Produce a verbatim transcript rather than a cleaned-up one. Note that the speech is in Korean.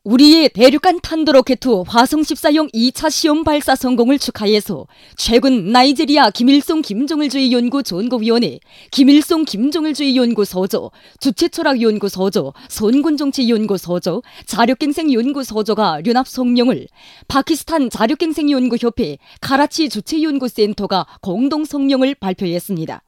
우리의 대륙간 탄도로켓 화성 십사용 이 차 시험 발사 성공을 축하해서 최근 나이지리아 김일성 김정일주의 연구 전고위원회, 김일성 김정일주의 연구소조, 주체철학연구소조, 선군정치연구소조, 자력갱생연구소조가 연합 성명을, 파키스탄 자력갱생연구협회 카라치 주체연구센터가 공동 성명을 발표했습니다.